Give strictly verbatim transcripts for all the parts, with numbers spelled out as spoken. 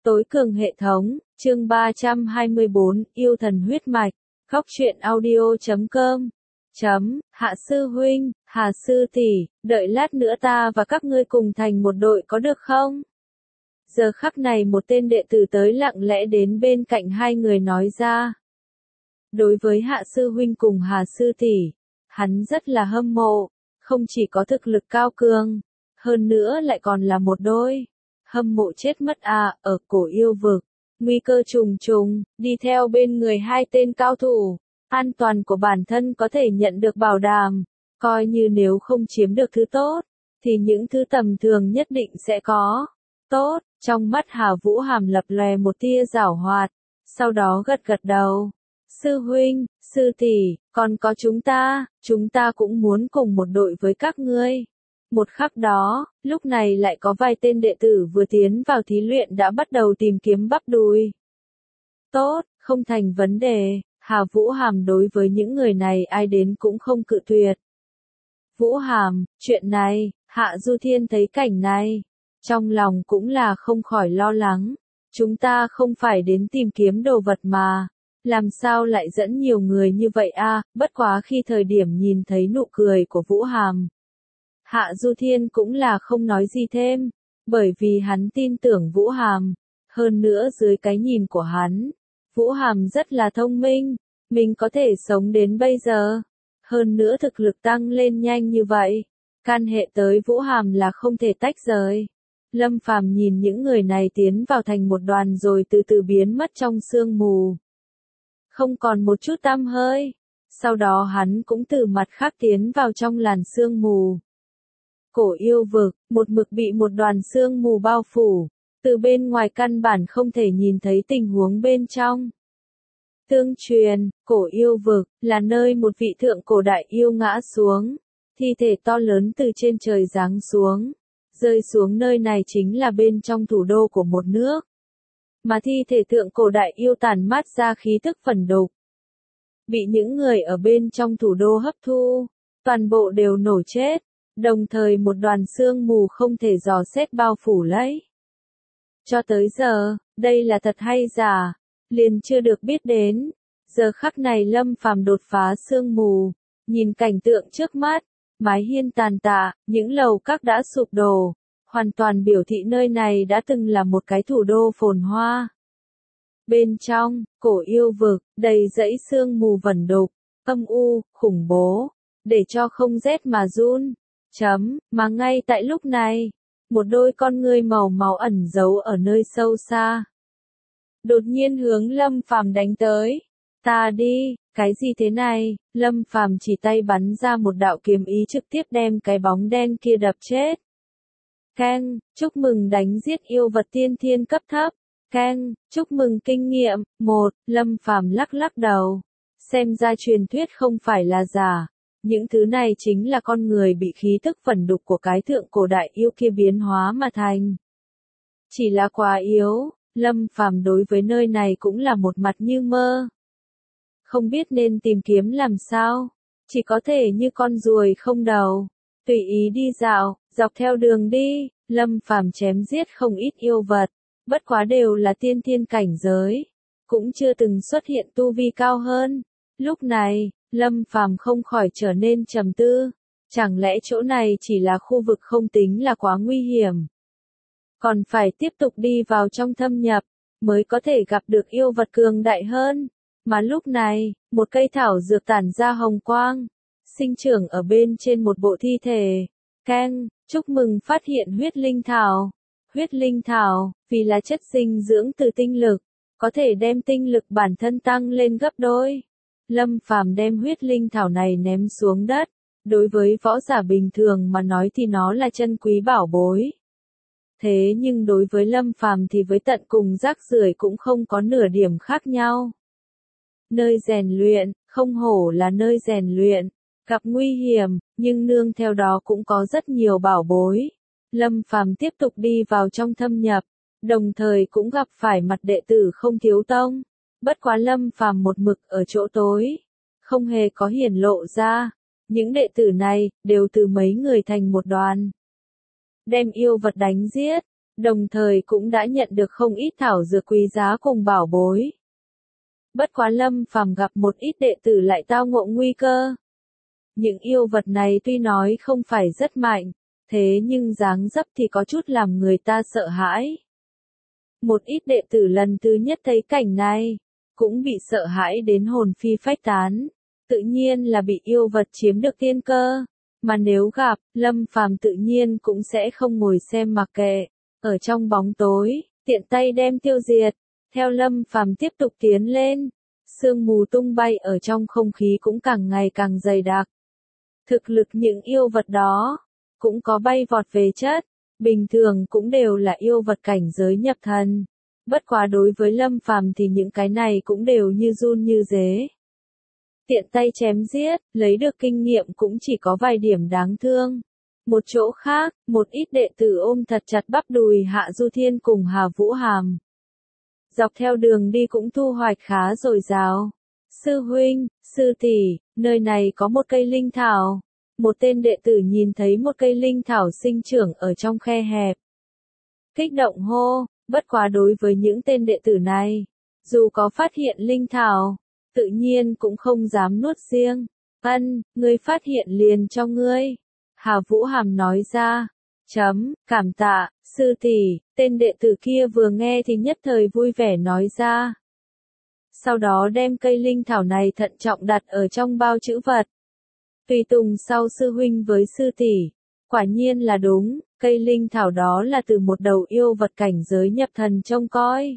Tối cường hệ thống, chương ba trăm hai mươi bốn, yêu thần huyết mạch, góc truyện audio chấm com. Chấm, Hạ sư huynh, Hà sư tỷ, đợi lát nữa ta và các ngươi cùng thành một đội có được không? Giờ khắc này một tên đệ tử tới lặng lẽ đến bên cạnh hai người nói ra. Đối với Hạ sư huynh cùng Hà sư tỷ, hắn rất là hâm mộ, không chỉ có thực lực cao cường, hơn nữa lại còn là một đôi. Hâm mộ chết mất à, ở cổ yêu vực, nguy cơ trùng trùng, đi theo bên người hai tên cao thủ, an toàn của bản thân có thể nhận được bảo đảm, coi như nếu không chiếm được thứ tốt, thì những thứ tầm thường nhất định sẽ có. Tốt, trong mắt Hà Vũ Hàm lập lòe một tia giảo hoạt, sau đó gật gật đầu. Sư huynh, sư tỷ, còn có chúng ta, chúng ta cũng muốn cùng một đội với các ngươi. Một khắc đó, lúc này lại có vài tên đệ tử vừa tiến vào thí luyện đã bắt đầu tìm kiếm bắp đùi. Tốt, không thành vấn đề, Hà Vũ Hàm đối với những người này ai đến cũng không cự tuyệt. Vũ Hàm, chuyện này, Hạ Du Thiên thấy cảnh này, trong lòng cũng là không khỏi lo lắng. Chúng ta không phải đến tìm kiếm đồ vật mà, làm sao lại dẫn nhiều người như vậy a? Bất quá khi thời điểm nhìn thấy nụ cười của Vũ Hàm, Hạ Du Thiên cũng là không nói gì thêm, bởi vì hắn tin tưởng Vũ Hàm. Hơn nữa dưới cái nhìn của hắn, Vũ Hàm rất là thông minh, mình có thể sống đến bây giờ. Hơn nữa thực lực tăng lên nhanh như vậy, can hệ tới Vũ Hàm là không thể tách rời. Lâm Phàm nhìn những người này tiến vào thành một đoàn rồi từ từ biến mất trong sương mù. Không còn một chút tăm hơi. Sau đó hắn cũng từ mặt khác tiến vào trong làn sương mù. Cổ yêu vực, một mực bị một đoàn sương mù bao phủ, từ bên ngoài căn bản không thể nhìn thấy tình huống bên trong. Tương truyền, cổ yêu vực, là nơi một vị thượng cổ đại yêu ngã xuống, thi thể to lớn từ trên trời giáng xuống, rơi xuống nơi này chính là bên trong thủ đô của một nước. Mà thi thể thượng cổ đại yêu tản mát ra khí thức phẫn đục, bị những người ở bên trong thủ đô hấp thu, toàn bộ đều nổ chết. Đồng thời một đoàn sương mù không thể dò xét bao phủ lấy. Cho tới giờ, đây là thật hay giả, liền chưa được biết đến. Giờ khắc này Lâm Phàm đột phá sương mù, nhìn cảnh tượng trước mắt, mái hiên tàn tạ, những lầu các đã sụp đổ, hoàn toàn biểu thị nơi này đã từng là một cái thủ đô phồn hoa. Bên trong, cổ yêu vực, đầy dãy sương mù vẩn đục, âm u, khủng bố, để cho không rét mà run. Chấm, mà ngay tại lúc này, một đôi con ngươi màu máu ẩn giấu ở nơi sâu xa. Đột nhiên hướng Lâm Phàm đánh tới. Ta đi, cái gì thế này? Lâm Phàm chỉ tay bắn ra một đạo kiếm ý trực tiếp đem cái bóng đen kia đập chết. Keng, chúc mừng đánh giết yêu vật tiên thiên cấp thấp. Keng, chúc mừng kinh nghiệm. Một, Lâm Phàm lắc lắc đầu. Xem ra truyền thuyết không phải là giả. Những thứ này chính là con người bị khí tức phẫn đục của cái thượng cổ đại yêu kia biến hóa mà thành. Chỉ là quá yếu, Lâm Phàm đối với nơi này cũng là một mặt như mơ. Không biết nên tìm kiếm làm sao, chỉ có thể như con ruồi không đầu, tùy ý đi dạo, dọc theo đường đi, Lâm Phàm chém giết không ít yêu vật, bất quá đều là tiên thiên cảnh giới, cũng chưa từng xuất hiện tu vi cao hơn. Lúc này, Lâm Phàm không khỏi trở nên trầm tư, chẳng lẽ chỗ này chỉ là khu vực không tính là quá nguy hiểm? Còn phải tiếp tục đi vào trong thâm nhập, mới có thể gặp được yêu vật cường đại hơn. Mà lúc này, một cây thảo dược tản ra hồng quang, sinh trưởng ở bên trên một bộ thi thể. Keng, chúc mừng phát hiện huyết linh thảo. Huyết linh thảo, vì là chất dinh dưỡng từ tinh lực, có thể đem tinh lực bản thân tăng lên gấp đôi. Lâm Phàm đem huyết linh thảo này ném xuống đất, đối với võ giả bình thường mà nói thì nó là chân quý bảo bối. Thế nhưng đối với Lâm Phàm thì với tận cùng rác rưởi cũng không có nửa điểm khác nhau. Nơi rèn luyện, không hổ là nơi rèn luyện, gặp nguy hiểm, nhưng nương theo đó cũng có rất nhiều bảo bối. Lâm Phàm tiếp tục đi vào trong thâm nhập, đồng thời cũng gặp phải mặt đệ tử không thiếu tông. Bất quá Lâm Phàm một mực ở chỗ tối, không hề có hiển lộ ra. Những đệ tử này, đều từ mấy người thành một đoàn. Đem yêu vật đánh giết, đồng thời cũng đã nhận được không ít thảo dược quý giá cùng bảo bối. Bất quá Lâm Phàm gặp một ít đệ tử lại tao ngộ nguy cơ. Những yêu vật này tuy nói không phải rất mạnh, thế nhưng dáng dấp thì có chút làm người ta sợ hãi. Một ít đệ tử lần thứ nhất thấy cảnh này, cũng bị sợ hãi đến hồn phi phách tán, tự nhiên là bị yêu vật chiếm được tiên cơ, mà nếu gặp, Lâm Phàm tự nhiên cũng sẽ không ngồi xem mặc kệ, ở trong bóng tối, tiện tay đem tiêu diệt, theo Lâm Phàm tiếp tục tiến lên, sương mù tung bay ở trong không khí cũng càng ngày càng dày đặc. Thực lực những yêu vật đó, cũng có bay vọt về chất, bình thường cũng đều là yêu vật cảnh giới nhập thần. Bất quá đối với Lâm Phàm thì những cái này cũng đều như run như dế. Tiện tay chém giết, lấy được kinh nghiệm cũng chỉ có vài điểm đáng thương. Một chỗ khác, một ít đệ tử ôm thật chặt bắp đùi Hạ Du Thiên cùng Hà Vũ Hàm. Dọc theo đường đi cũng thu hoạch khá dồi dào. Sư huynh, sư tỷ, nơi này có một cây linh thảo. Một tên đệ tử nhìn thấy một cây linh thảo sinh trưởng ở trong khe hẹp. Kích động hô, bất quá đối với những tên đệ tử này, dù có phát hiện linh thảo, tự nhiên cũng không dám nuốt riêng. Ân, ngươi phát hiện liền cho ngươi. Hà Vũ Hàm nói ra. Chấm, cảm tạ, sư tỷ, tên đệ tử kia vừa nghe thì nhất thời vui vẻ nói ra. Sau đó đem cây linh thảo này thận trọng đặt ở trong bao trữ vật. Tùy tùng sau sư huynh với sư tỷ, quả nhiên là đúng, cây linh thảo đó là từ một đầu yêu vật cảnh giới nhập thần trông coi.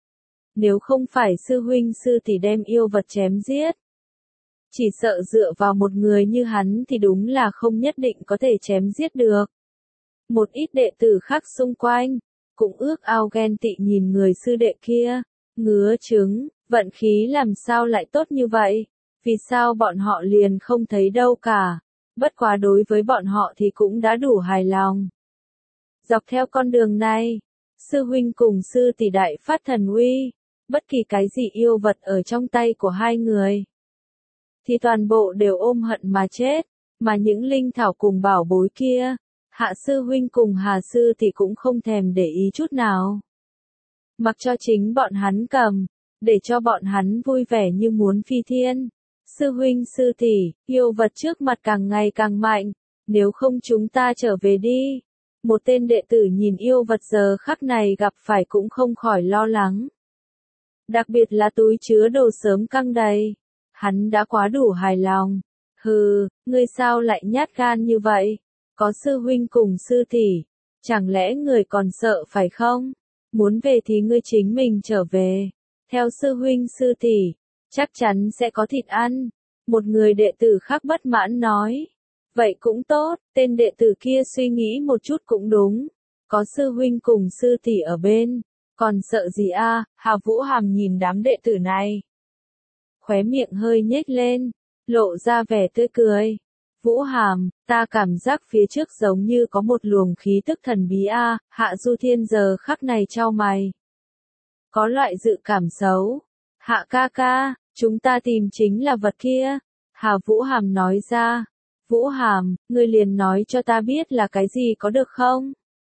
Nếu không phải sư huynh sư tỷ đem yêu vật chém giết, chỉ sợ dựa vào một người như hắn thì đúng là không nhất định có thể chém giết được. Một ít đệ tử khác xung quanh, cũng ước ao ghen tị nhìn người sư đệ kia, ngứa trứng, vận khí làm sao lại tốt như vậy, vì sao bọn họ liền không thấy đâu cả, bất quá đối với bọn họ thì cũng đã đủ hài lòng. Dọc theo con đường này, sư huynh cùng sư tỷ đại phát thần uy, bất kỳ cái gì yêu vật ở trong tay của hai người, thì toàn bộ đều ôm hận mà chết, mà những linh thảo cùng bảo bối kia, Hạ sư huynh cùng Hà sư thì cũng không thèm để ý chút nào. Mặc cho chính bọn hắn cầm, để cho bọn hắn vui vẻ như muốn phi thiên. Sư huynh sư tỷ, yêu vật trước mặt càng ngày càng mạnh, nếu không chúng ta trở về đi. Một tên đệ tử nhìn yêu vật giờ khắc này gặp phải cũng không khỏi lo lắng. Đặc biệt là túi chứa đồ sớm căng đầy. Hắn đã quá đủ hài lòng. Hừ, ngươi sao lại nhát gan như vậy? Có sư huynh cùng sư tỷ, chẳng lẽ người còn sợ phải không? Muốn về thì ngươi chính mình trở về. Theo sư huynh sư tỷ, chắc chắn sẽ có thịt ăn. Một người đệ tử khác bất mãn nói. Vậy cũng tốt, tên đệ tử kia suy nghĩ một chút cũng đúng. Có sư huynh cùng sư tỷ ở bên, còn sợ gì a? Hà Vũ Hàm nhìn đám đệ tử này, khóe miệng hơi nhếch lên, lộ ra vẻ tươi cười. Vũ Hàm, ta cảm giác phía trước giống như có một luồng khí tức thần bí a. Hạ Du Thiên giờ khắc này chau mày, có loại dự cảm xấu. Hạ ca ca, chúng ta tìm chính là vật kia. Hà Vũ Hàm nói ra. Vũ Hàm, ngươi liền nói cho ta biết là cái gì có được không?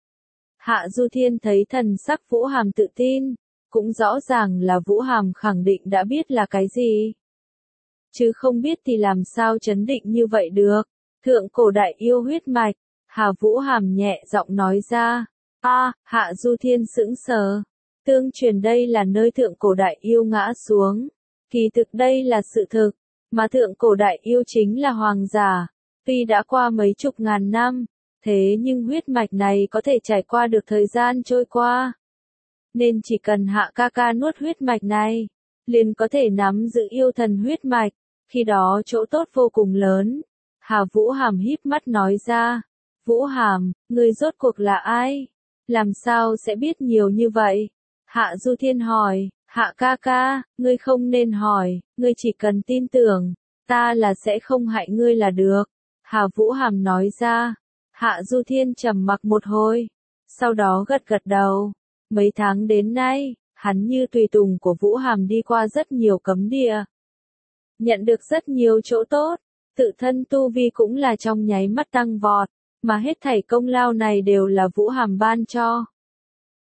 Hạ Du Thiên thấy thần sắc Vũ Hàm tự tin, cũng rõ ràng là Vũ Hàm khẳng định đã biết là cái gì. Chứ không biết thì làm sao chấn định như vậy được. Thượng cổ đại yêu huyết mạch. Hà Vũ Hàm nhẹ giọng nói ra. A, à, Hạ Du Thiên sững sờ. Tương truyền đây là nơi thượng cổ đại yêu ngã xuống. Kỳ thực đây là sự thực, mà thượng cổ đại yêu chính là hoàng giả. Tuy đã qua mấy chục ngàn năm, thế nhưng huyết mạch này có thể trải qua được thời gian trôi qua. Nên chỉ cần Hạ ca ca nuốt huyết mạch này, liền có thể nắm giữ yêu thần huyết mạch, khi đó chỗ tốt vô cùng lớn. Hà Vũ Hàm híp mắt nói ra. Vũ Hàm, ngươi rốt cuộc là ai? Làm sao sẽ biết nhiều như vậy? Hạ Du Thiên hỏi. Hạ ca ca, ngươi không nên hỏi, ngươi chỉ cần tin tưởng, ta là sẽ không hại ngươi là được. Hà Vũ Hàm nói ra. Hạ Du Thiên trầm mặc một hồi, sau đó gật gật đầu. Mấy tháng đến nay, hắn như tùy tùng của Vũ Hàm đi qua rất nhiều cấm địa, nhận được rất nhiều chỗ tốt, tự thân tu vi cũng là trong nháy mắt tăng vọt, mà hết thảy công lao này đều là Vũ Hàm ban cho.